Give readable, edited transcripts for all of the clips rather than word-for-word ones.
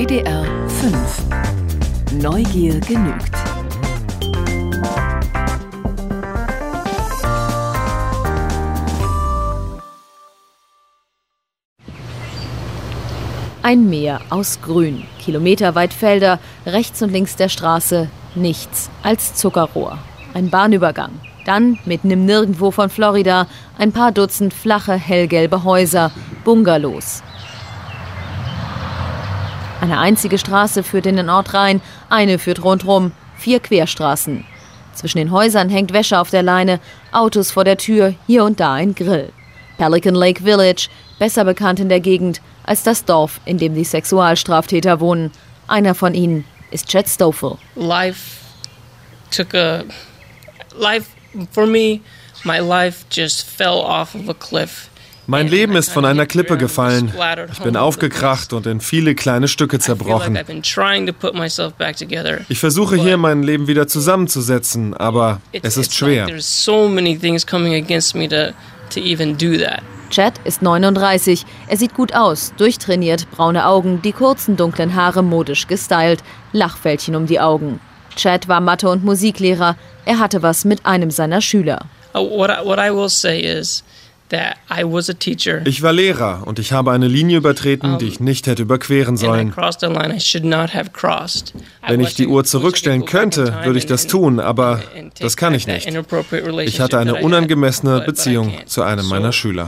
WDR 5. Neugier genügt. Ein Meer aus Grün, kilometerweit Felder, rechts und links der Straße nichts als Zuckerrohr. Ein Bahnübergang. Dann, mitten im Nirgendwo von Florida, ein paar Dutzend flache, hellgelbe Häuser, Bungalows. Eine einzige Straße führt in den Ort rein, eine führt rundherum, 4 Querstraßen. Zwischen den Häusern hängt Wäsche auf der Leine, Autos vor der Tür, hier und da ein Grill. Pelican Lake Village, besser bekannt in der Gegend als das Dorf, in dem die Sexualstraftäter wohnen. Einer von ihnen ist Chet Stoffel. Mein Leben ist von einer Klippe gefallen. Ich bin aufgekracht und in viele kleine Stücke zerbrochen. Ich versuche hier mein Leben wieder zusammenzusetzen, aber es ist schwer. Chet ist 39. Er sieht gut aus, durchtrainiert, braune Augen, die kurzen dunklen Haare modisch gestylt, Lachfältchen um die Augen. Chet war Mathe- und Musiklehrer. Er hatte was mit einem seiner Schüler. Ich war Lehrer und ich habe eine Linie übertreten, die ich nicht hätte überqueren sollen. Wenn ich die Uhr zurückstellen könnte, würde ich das tun, aber das kann ich nicht. Ich hatte eine unangemessene Beziehung zu einem meiner Schüler.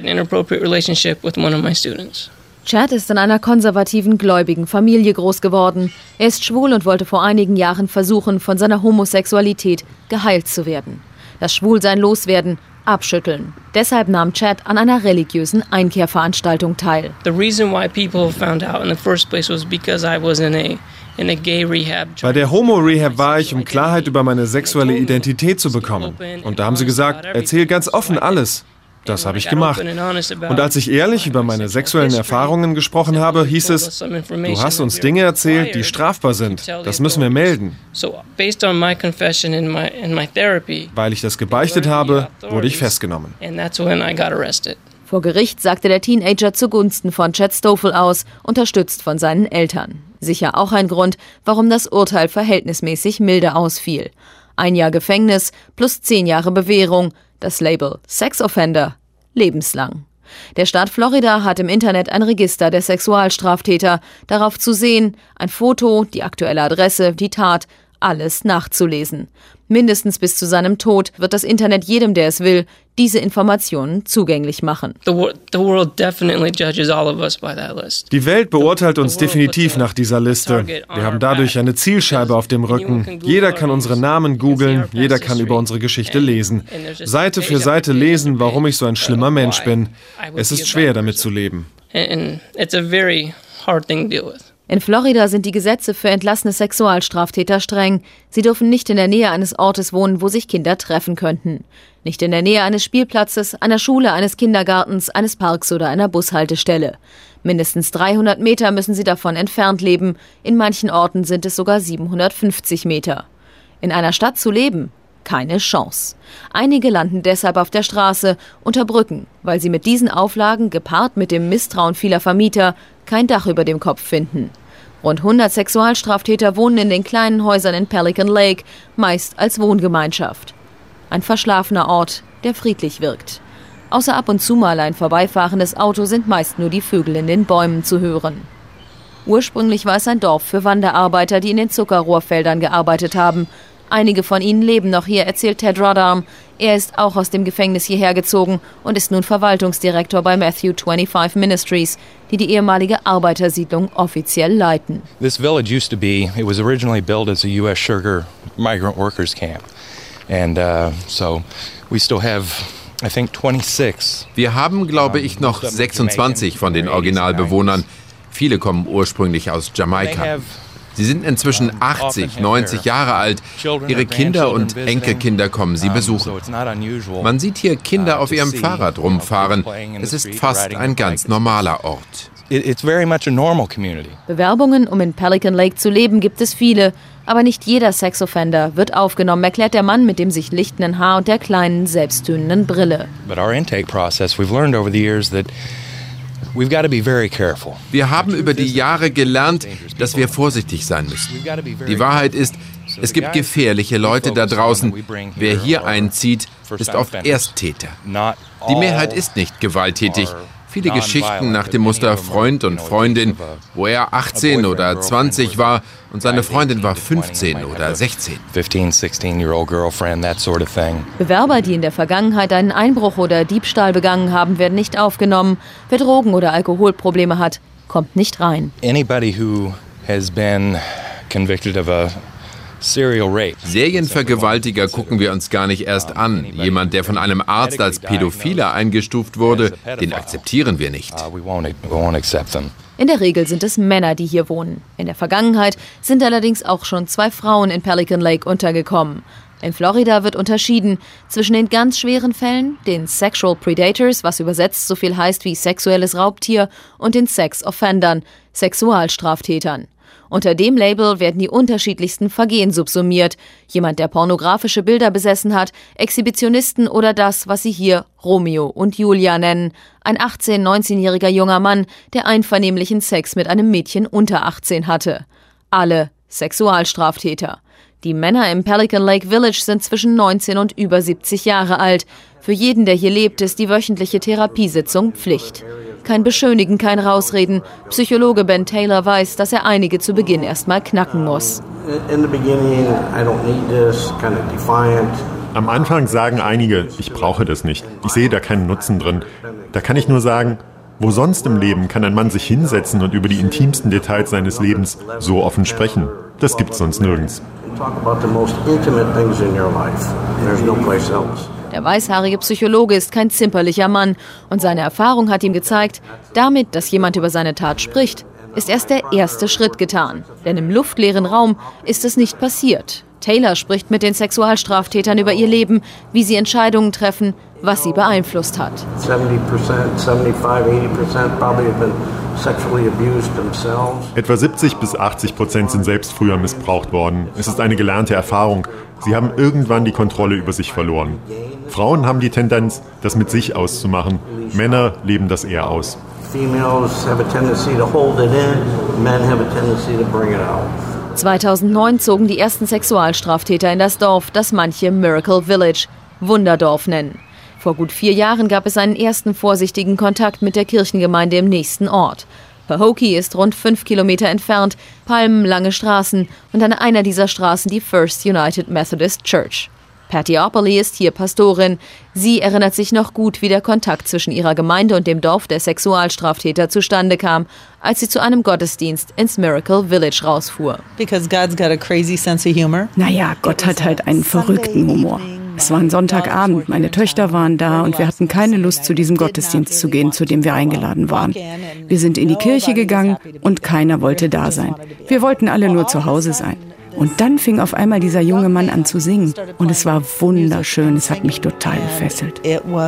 Chet ist in einer konservativen, gläubigen Familie groß geworden. Er ist schwul und wollte vor einigen Jahren versuchen, von seiner Homosexualität geheilt zu werden. Das Schwulsein loswerden, abschütteln. Deshalb nahm Chet an einer religiösen Einkehrveranstaltung teil. Bei der Homo-Rehab war ich, um Klarheit über meine sexuelle Identität zu bekommen. Und da haben sie gesagt, erzähl ganz offen alles. Das habe ich gemacht. Und als ich ehrlich über meine sexuellen Erfahrungen gesprochen habe, hieß es, du hast uns Dinge erzählt, die strafbar sind. Das müssen wir melden. Weil ich das gebeichtet habe, wurde ich festgenommen. Vor Gericht sagte der Teenager zugunsten von Chet Stoffel aus, unterstützt von seinen Eltern. Sicher auch ein Grund, warum das Urteil verhältnismäßig milde ausfiel. 1 Jahr Gefängnis plus 10 Jahre Bewährung. Das Label Sex Offender lebenslang. Der Staat Florida hat im Internet ein Register der Sexualstraftäter. Darauf zu sehen, ein Foto, die aktuelle Adresse, die Tat, alles nachzulesen. Mindestens bis zu seinem Tod wird das Internet jedem, der es will, diese Informationen zugänglich machen. Die Welt beurteilt uns definitiv nach dieser Liste. Wir haben dadurch eine Zielscheibe auf dem Rücken. Jeder kann unsere Namen googeln, jeder kann über unsere Geschichte lesen. Seite für Seite lesen, warum ich so ein schlimmer Mensch bin. Es ist schwer, damit zu leben. In Florida sind die Gesetze für entlassene Sexualstraftäter streng. Sie dürfen nicht in der Nähe eines Ortes wohnen, wo sich Kinder treffen könnten. Nicht in der Nähe eines Spielplatzes, einer Schule, eines Kindergartens, eines Parks oder einer Bushaltestelle. Mindestens 300 Meter müssen sie davon entfernt leben. In manchen Orten sind es sogar 750 Meter. In einer Stadt zu leben? Keine Chance. Einige landen deshalb auf der Straße, unter Brücken, weil sie mit diesen Auflagen, gepaart mit dem Misstrauen vieler Vermieter, kein Dach über dem Kopf finden. Rund 100 Sexualstraftäter wohnen in den kleinen Häusern in Pelican Lake, meist als Wohngemeinschaft. Ein verschlafener Ort, der friedlich wirkt. Außer ab und zu mal ein vorbeifahrendes Auto sind meist nur die Vögel in den Bäumen zu hören. Ursprünglich war es ein Dorf für Wanderarbeiter, die in den Zuckerrohrfeldern gearbeitet haben. Einige von ihnen leben noch hier, erzählt Ted Roddarm. Er ist auch aus dem Gefängnis hierher gezogen und ist nun Verwaltungsdirektor bei Matthew 25 Ministries, die die ehemalige Arbeitersiedlung offiziell leiten. This village used to be, it was originally built as a U.S. sugar migrant workers camp. And so we still have, I think, 26. Wir haben, glaube ich, noch 26 von den Originalbewohnern. Viele kommen ursprünglich aus Jamaika. Sie sind inzwischen 80, 90 Jahre alt. Ihre Kinder und Enkelkinder kommen sie besuchen. Man sieht hier Kinder auf ihrem Fahrrad rumfahren. Es ist fast ein ganz normaler Ort. Bewerbungen, um in Pelican Lake zu leben, gibt es viele. Aber nicht jeder Sexoffender wird aufgenommen, erklärt der Mann mit dem sich lichtenden Haar und der kleinen, selbsttönenden Brille. But our intake process, we've learned over the years that Wir haben über die Jahre gelernt, dass wir vorsichtig sein müssen. Die Wahrheit ist, es gibt gefährliche Leute da draußen. Wer hier einzieht, ist oft Ersttäter. Die Mehrheit ist nicht gewalttätig. Viele Geschichten nach dem Muster Freund und Freundin, wo er 18 oder 20 war und seine Freundin war 15 oder 16. Bewerber, die in der Vergangenheit einen Einbruch oder Diebstahl begangen haben, werden nicht aufgenommen. Wer Drogen- oder Alkoholprobleme hat, kommt nicht rein. Anybody who has been convicted of a Serienvergewaltiger gucken wir uns gar nicht erst an. Jemand, der von einem Arzt als Pädophiler eingestuft wurde, den akzeptieren wir nicht. In der Regel sind es Männer, die hier wohnen. In der Vergangenheit sind allerdings auch schon 2 Frauen in Pelican Lake untergekommen. In Florida wird unterschieden zwischen den ganz schweren Fällen, den Sexual Predators, was übersetzt so viel heißt wie sexuelles Raubtier, und den Sex Offendern, Sexualstraftätern. Unter dem Label werden die unterschiedlichsten Vergehen subsumiert. Jemand, der pornografische Bilder besessen hat, Exhibitionisten oder das, was sie hier Romeo und Julia nennen. Ein 18-, 19-jähriger junger Mann, der einvernehmlichen Sex mit einem Mädchen unter 18 hatte. Alle Sexualstraftäter. Die Männer im Pelican Lake Village sind zwischen 19 und über 70 Jahre alt. Für jeden, der hier lebt, ist die wöchentliche Therapiesitzung Pflicht. Kein Beschönigen, kein Rausreden. Psychologe Ben Taylor weiß, dass er einige zu Beginn erstmal knacken muss. Am Anfang sagen einige, ich brauche das nicht. Ich sehe da keinen Nutzen drin. Da kann ich nur sagen, wo sonst im Leben kann ein Mann sich hinsetzen und über die intimsten Details seines Lebens so offen sprechen? Das gibt's sonst nirgends. Der weißhaarige Psychologe ist kein zimperlicher Mann und seine Erfahrung hat ihm gezeigt, damit, dass jemand über seine Tat spricht, ist erst der erste Schritt getan. Denn im luftleeren Raum ist es nicht passiert. Taylor spricht mit den Sexualstraftätern über ihr Leben, wie sie Entscheidungen treffen, was sie beeinflusst hat. 75-80% probably have been sexually abused themselves. Etwa 70-80% sind selbst früher missbraucht worden. Es ist eine gelernte Erfahrung. Sie haben irgendwann die Kontrolle über sich verloren. Frauen haben die Tendenz, das mit sich auszumachen. Männer leben das eher aus. Females have a tendency to hold it in, men have a tendency to bring it out. 2009 zogen die ersten Sexualstraftäter in das Dorf, das manche Miracle Village, Wunderdorf nennen. Vor gut 4 Jahren gab es einen ersten vorsichtigen Kontakt mit der Kirchengemeinde im nächsten Ort. Pahokee ist rund 5 Kilometer entfernt, Palmen, lange Straßen und an einer dieser Straßen die First United Methodist Church. Patty Opperly ist hier Pastorin. Sie erinnert sich noch gut, wie der Kontakt zwischen ihrer Gemeinde und dem Dorf der Sexualstraftäter zustande kam, als sie zu einem Gottesdienst ins Miracle Village rausfuhr. Naja, Gott hat halt einen verrückten Humor. Es war ein Sonntagabend, meine Töchter waren da und wir hatten keine Lust, zu diesem Gottesdienst zu gehen, zu dem wir eingeladen waren. Wir sind in die Kirche gegangen und keiner wollte da sein. Wir wollten alle nur zu Hause sein. Und dann fing auf einmal dieser junge Mann an zu singen. Und es war wunderschön, es hat mich total gefesselt.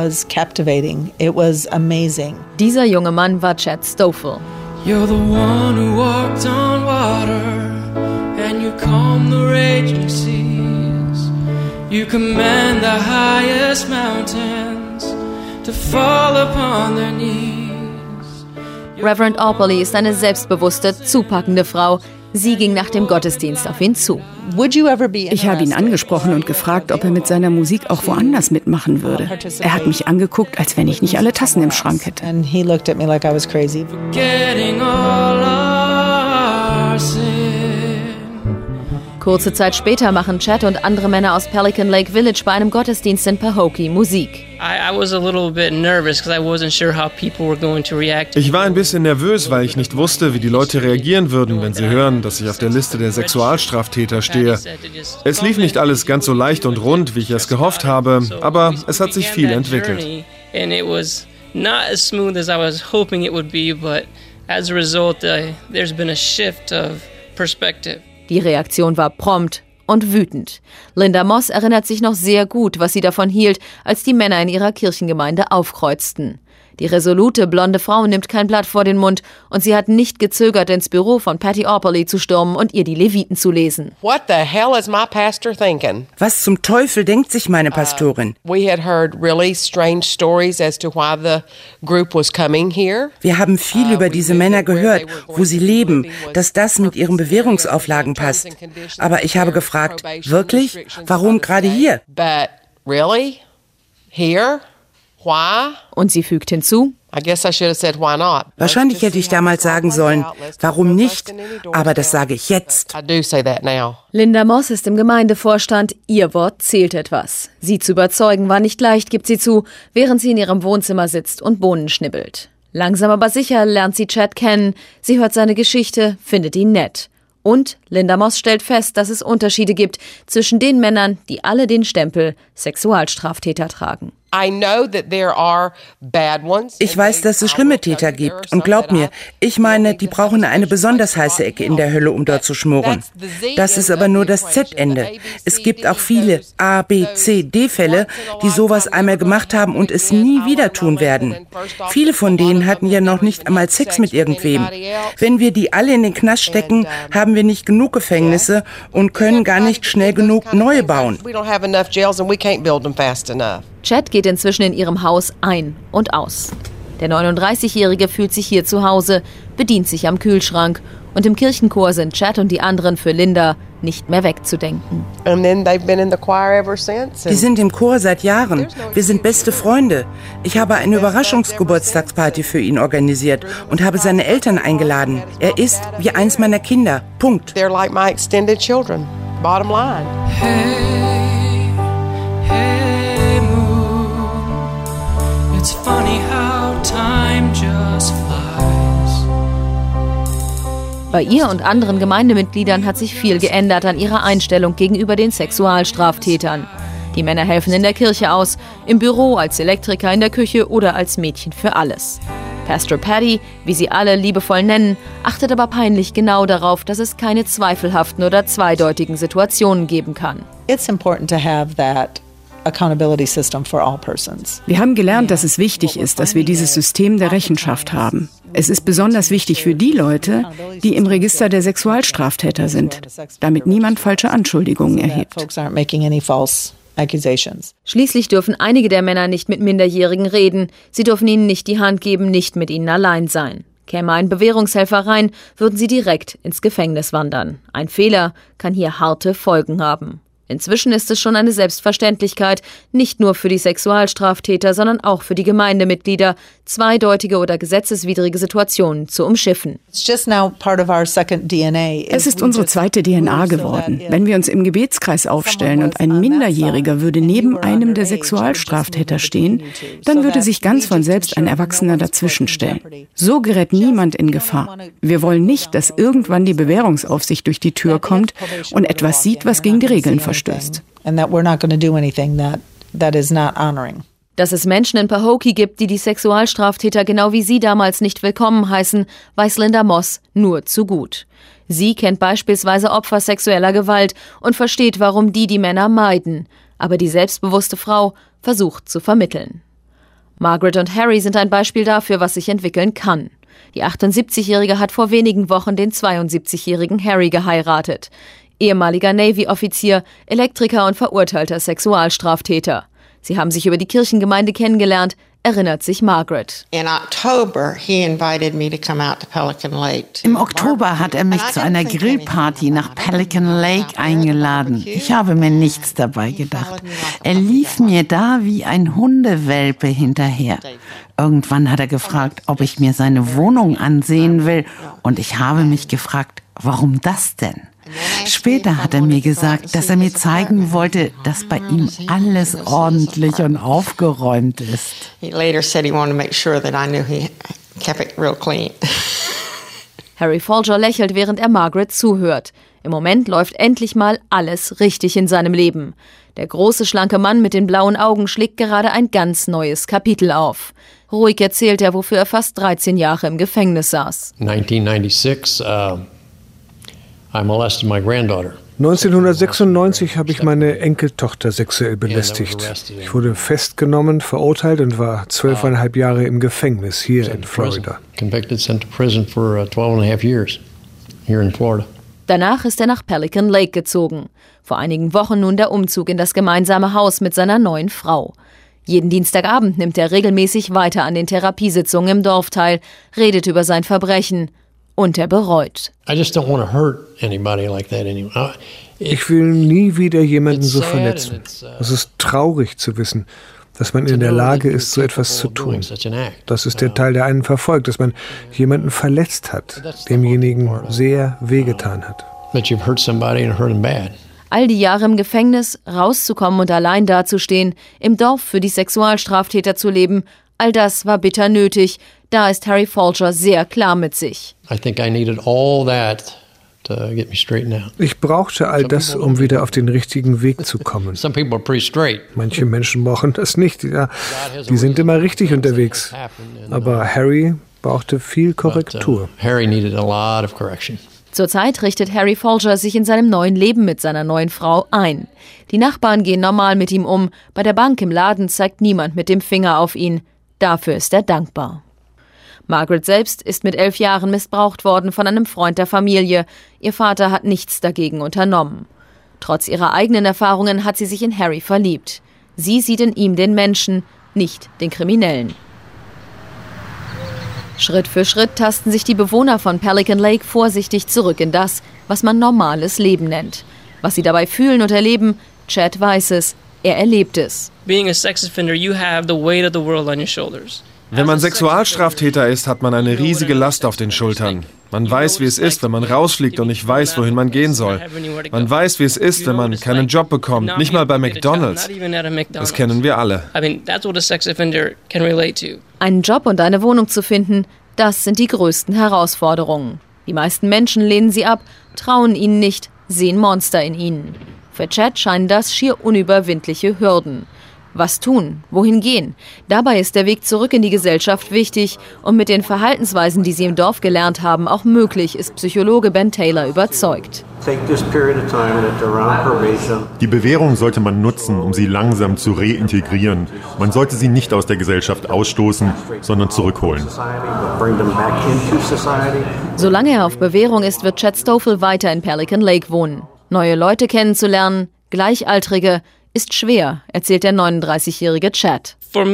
Dieser junge Mann war Chad Stoffel. You're the one who walked on water and you calm the raging seas. You command the highest mountains to fall upon their knees. Reverend Opperly ist eine selbstbewusste, zupackende Frau. Sie ging nach dem Gottesdienst auf ihn zu. Ich habe ihn angesprochen und gefragt, ob er mit seiner Musik auch woanders mitmachen würde. Er hat mich angeguckt, als wenn ich nicht alle Tassen im Schrank hätte. Kurze Zeit später machen Chad und andere Männer aus Pelican Lake Village bei einem Gottesdienst in Pahokee Musik. Ich war ein bisschen nervös, weil ich nicht wusste, wie die Leute reagieren würden, wenn sie hören, dass ich auf der Liste der Sexualstraftäter stehe. Es lief nicht alles ganz so leicht und rund, wie ich es gehofft habe, aber es hat sich viel entwickelt. Die Reaktion war prompt und wütend. Linda Moss erinnert sich noch sehr gut, was sie davon hielt, als die Männer in ihrer Kirchengemeinde aufkreuzten. Die resolute, blonde Frau nimmt kein Blatt vor den Mund und sie hat nicht gezögert, ins Büro von Patty Opperly zu stürmen und ihr die Leviten zu lesen. What the hell is my pastor thinking? Was zum Teufel denkt sich meine Pastorin? We had heard really strange stories as to why the group was coming here. Wir haben viel über diese Männer gehört, wo sie leben, dass das mit ihren Bewährungsauflagen passt. Aber ich habe gefragt, wirklich? Warum gerade hier? But really? Here? Why? Und sie fügt hinzu: I guess I should have said why not. Wahrscheinlich hätte ich damals sagen sollen, warum nicht? Aber das sage ich jetzt. I do say that now. Linda Moss ist im Gemeindevorstand. Ihr Wort zählt etwas. Sie zu überzeugen war nicht leicht, gibt sie zu, während sie in ihrem Wohnzimmer sitzt und Bohnen schnibbelt. Langsam aber sicher lernt sie Chad kennen. Sie hört seine Geschichte, findet ihn nett. Und Linda Moss stellt fest, dass es Unterschiede gibt zwischen den Männern, die alle den Stempel Sexualstraftäter tragen. Ich weiß, dass es schlimme Täter gibt. Und glaub mir, ich meine, die brauchen eine besonders heiße Ecke in der Hölle, um dort zu schmoren. Das ist aber nur das Z-Ende. Es gibt auch viele A, B, C, D-Fälle, die sowas einmal gemacht haben und es nie wieder tun werden. Viele von denen hatten ja noch nicht einmal Sex mit irgendwem. Wenn wir die alle in den Knast stecken, haben wir nicht genug Gefängnisse und können gar nicht schnell genug neue bauen. Chad geht inzwischen in ihrem Haus ein und aus. Der 39-Jährige fühlt sich hier zu Hause, bedient sich am Kühlschrank. Und im Kirchenchor sind Chad und die anderen für Linda nicht mehr wegzudenken. Die sind im Chor seit Jahren. Wir sind beste Freunde. Ich habe eine Überraschungsgeburtstagsparty für ihn organisiert und habe seine Eltern eingeladen. Er ist wie eins meiner Kinder. Punkt. They're like my extended children. Bottom line. It's funny how time just flies. Bei ihr und anderen Gemeindemitgliedern hat sich viel geändert an ihrer Einstellung gegenüber den Sexualstraftätern. Die Männer helfen in der Kirche aus, im Büro, als Elektriker in der Küche oder als Mädchen für alles. Pastor Patty, wie sie alle liebevoll nennen, achtet aber peinlich genau darauf, dass es keine zweifelhaften oder zweideutigen Situationen geben kann. It's important to have that accountability system for all persons. Wir haben gelernt, dass es wichtig ist, dass wir dieses System der Rechenschaft haben. Es ist besonders wichtig für die Leute, die im Register der Sexualstraftäter sind, damit niemand falsche Anschuldigungen erhebt. Schließlich dürfen einige der Männer nicht mit Minderjährigen reden. Sie dürfen ihnen nicht die Hand geben, nicht mit ihnen allein sein. Käme ein Bewährungshelfer rein, würden sie direkt ins Gefängnis wandern. Ein Fehler kann hier harte Folgen haben. Inzwischen ist es schon eine Selbstverständlichkeit, nicht nur für die Sexualstraftäter, sondern auch für die Gemeindemitglieder, zweideutige oder gesetzeswidrige Situationen zu umschiffen. Es ist unsere zweite DNA geworden. Wenn wir uns im Gebetskreis aufstellen und ein Minderjähriger würde neben einem der Sexualstraftäter stehen, dann würde sich ganz von selbst ein Erwachsener dazwischenstellen. So gerät niemand in Gefahr. Wir wollen nicht, dass irgendwann die Bewährungsaufsicht durch die Tür kommt und etwas sieht, was gegen die Regeln verstößt. Dass es Menschen in Pahokee gibt, die Sexualstraftäter genau wie sie damals nicht willkommen heißen, weiß Linda Moss nur zu gut. Sie kennt beispielsweise Opfer sexueller Gewalt und versteht, warum die Männer meiden. Aber die selbstbewusste Frau versucht zu vermitteln. Margaret und Harry sind ein Beispiel dafür, was sich entwickeln kann. Die 78-Jährige hat vor wenigen Wochen den 72-jährigen Harry geheiratet. Ehemaliger Navy-Offizier, Elektriker und verurteilter Sexualstraftäter. Sie haben sich über die Kirchengemeinde kennengelernt, erinnert sich Margaret. Im Oktober hat er mich zu einer Grillparty nach Pelican Lake eingeladen. Ich habe mir nichts dabei gedacht. Er lief mir da wie ein Hundewelpe hinterher. Irgendwann hat er gefragt, ob ich mir seine Wohnung ansehen will. Und ich habe mich gefragt, warum das denn? Später hat er mir gesagt, dass er mir zeigen wollte, dass bei ihm alles ordentlich und aufgeräumt ist. Harry Folger lächelt, während er Margaret zuhört. Im Moment läuft endlich mal alles richtig in seinem Leben. Der große, schlanke Mann mit den blauen Augen schlägt gerade ein ganz neues Kapitel auf. Ruhig erzählt er, wofür er fast 13 Jahre im Gefängnis saß. 1996, I molested my granddaughter. 1996 habe ich meine Enkeltochter sexuell belästigt. Ich wurde festgenommen, verurteilt und war 12,5 Jahre im Gefängnis hier in Florida. Danach ist er nach Pelican Lake gezogen. Vor einigen Wochen nun der Umzug in das gemeinsame Haus mit seiner neuen Frau. Jeden Dienstagabend nimmt er regelmäßig weiter an den Therapiesitzungen im Dorf teil, redet über sein Verbrechen und er bereut. Ich will nie wieder jemanden so verletzen. Es ist traurig zu wissen, dass man in der Lage ist, so etwas zu tun. Das ist der Teil, der einen verfolgt, dass man jemanden verletzt hat, demjenigen sehr wehgetan hat. All die Jahre im Gefängnis, rauszukommen und allein dazustehen, im Dorf für die Sexualstraftäter zu leben, all das war bitter nötig. Da ist Harry Folger sehr klar mit sich. Ich brauchte all das, um wieder auf den richtigen Weg zu kommen. Manche Menschen brauchen das nicht. Ja, die sind immer richtig unterwegs. Aber Harry brauchte viel Korrektur. Zurzeit richtet Harry Folger sich in seinem neuen Leben mit seiner neuen Frau ein. Die Nachbarn gehen normal mit ihm um. Bei der Bank im Laden zeigt niemand mit dem Finger auf ihn. Dafür ist er dankbar. Margaret selbst ist mit 11 Jahren missbraucht worden von einem Freund der Familie. Ihr Vater hat nichts dagegen unternommen. Trotz ihrer eigenen Erfahrungen hat sie sich in Harry verliebt. Sie sieht in ihm den Menschen, nicht den Kriminellen. Schritt für Schritt tasten sich die Bewohner von Pelican Lake vorsichtig zurück in das, was man normales Leben nennt. Was sie dabei fühlen und erleben, Chad weiß es, er erlebt es. Being a sex offender, you have the weight of the world on your shoulders. Wenn man Sexualstraftäter ist, hat man eine riesige Last auf den Schultern. Man weiß, wie es ist, wenn man rausfliegt und nicht weiß, wohin man gehen soll. Man weiß, wie es ist, wenn man keinen Job bekommt, nicht mal bei McDonald's. Das kennen wir alle. Einen Job und eine Wohnung zu finden, das sind die größten Herausforderungen. Die meisten Menschen lehnen sie ab, trauen ihnen nicht, sehen Monster in ihnen. Für Chad scheinen das schier unüberwindliche Hürden. Was tun? Wohin gehen? Dabei ist der Weg zurück in die Gesellschaft wichtig und mit den Verhaltensweisen, die sie im Dorf gelernt haben, auch möglich, ist Psychologe Ben Taylor überzeugt. Die Bewährung sollte man nutzen, um sie langsam zu reintegrieren. Man sollte sie nicht aus der Gesellschaft ausstoßen, sondern zurückholen. Solange er auf Bewährung ist, wird Chad Stoffel weiter in Pelican Lake wohnen. Neue Leute kennenzulernen, Gleichaltrige, ist schwer, erzählt der 39-jährige Chad.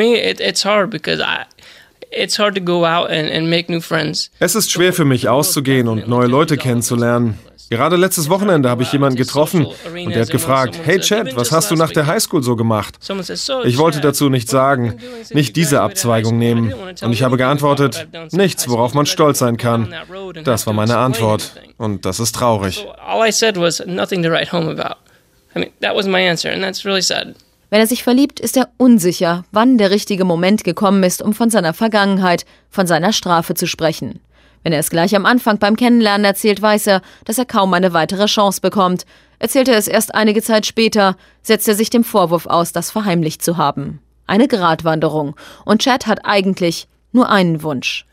Es ist schwer für mich auszugehen und neue Leute kennenzulernen. Gerade letztes Wochenende habe ich jemanden getroffen und er hat gefragt, hey Chad, was hast du nach der Highschool so gemacht? Ich wollte dazu nichts sagen, nicht diese Abzweigung nehmen. Und ich habe geantwortet, nichts, worauf man stolz sein kann. Das war meine Antwort und das ist traurig. Wenn er sich verliebt, ist er unsicher, wann der richtige Moment gekommen ist, um von seiner Vergangenheit, von seiner Strafe zu sprechen. Wenn er es gleich am Anfang beim Kennenlernen erzählt, weiß er, dass er kaum eine weitere Chance bekommt. Erzählt er es erst einige Zeit später, setzt er sich dem Vorwurf aus, das verheimlicht zu haben. Eine Gratwanderung. Und Chad hat eigentlich nur einen Wunsch.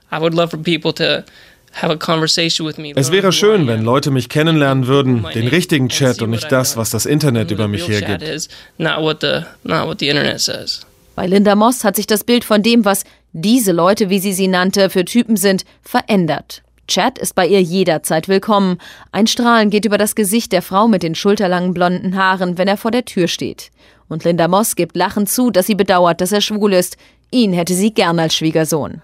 Es wäre schön, wenn Leute mich kennenlernen würden, den richtigen Chad und nicht das, was das Internet über mich hergibt. Bei Linda Moss hat sich das Bild von dem, was diese Leute, wie sie nannte, für Typen sind, verändert. Chad ist bei ihr jederzeit willkommen. Ein Strahlen geht über das Gesicht der Frau mit den schulterlangen blonden Haaren, wenn er vor der Tür steht. Und Linda Moss gibt lachend zu, dass sie bedauert, dass er schwul ist. Ihn hätte sie gern als Schwiegersohn.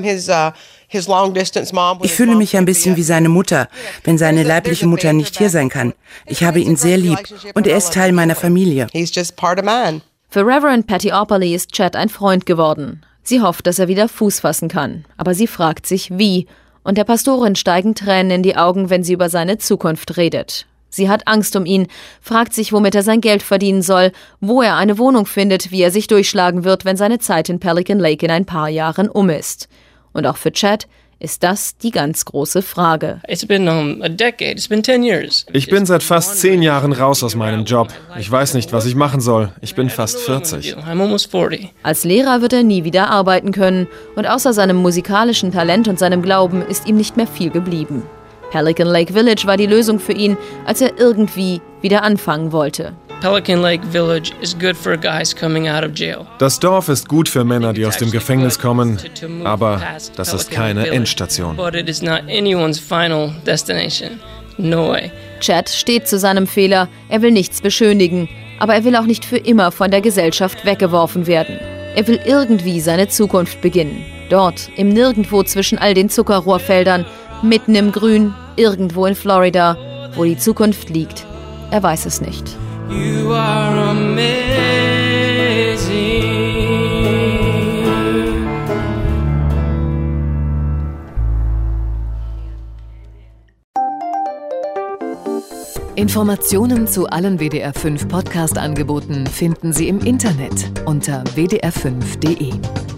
Ich fühle mich ein bisschen wie seine Mutter, wenn seine leibliche Mutter nicht hier sein kann. Ich habe ihn sehr lieb und er ist Teil meiner Familie. Für Reverend Patty Opperly ist Chad ein Freund geworden. Sie hofft, dass er wieder Fuß fassen kann. Aber sie fragt sich, wie. Und der Pastorin steigen Tränen in die Augen, wenn sie über seine Zukunft redet. Sie hat Angst um ihn, fragt sich, womit er sein Geld verdienen soll, wo er eine Wohnung findet, wie er sich durchschlagen wird, wenn seine Zeit in Pelican Lake in ein paar Jahren um ist. Und auch für Chad ist das die ganz große Frage. Ich bin seit fast 10 Jahren raus aus meinem Job. Ich weiß nicht, was ich machen soll. Ich bin fast 40. Als Lehrer wird er nie wieder arbeiten können und außer seinem musikalischen Talent und seinem Glauben ist ihm nicht mehr viel geblieben. Pelican Lake Village war die Lösung für ihn, als er irgendwie wieder anfangen wollte. Pelican Lake Village is good for guys coming out of jail. Das Dorf ist gut für Männer, die aus dem Gefängnis kommen, aber das ist keine Endstation. But it is not anyone's final destination. No way. Chad steht zu seinem Fehler, er will nichts beschönigen, aber er will auch nicht für immer von der Gesellschaft weggeworfen werden. Er will irgendwie seine Zukunft beginnen. Dort, im Nirgendwo zwischen all den Zuckerrohrfeldern, mitten im Grün, irgendwo in Florida, wo die Zukunft liegt. Er weiß es nicht. You are amazing. Informationen zu allen WDR 5 Podcast-Angeboten finden Sie im Internet unter wdr5.de.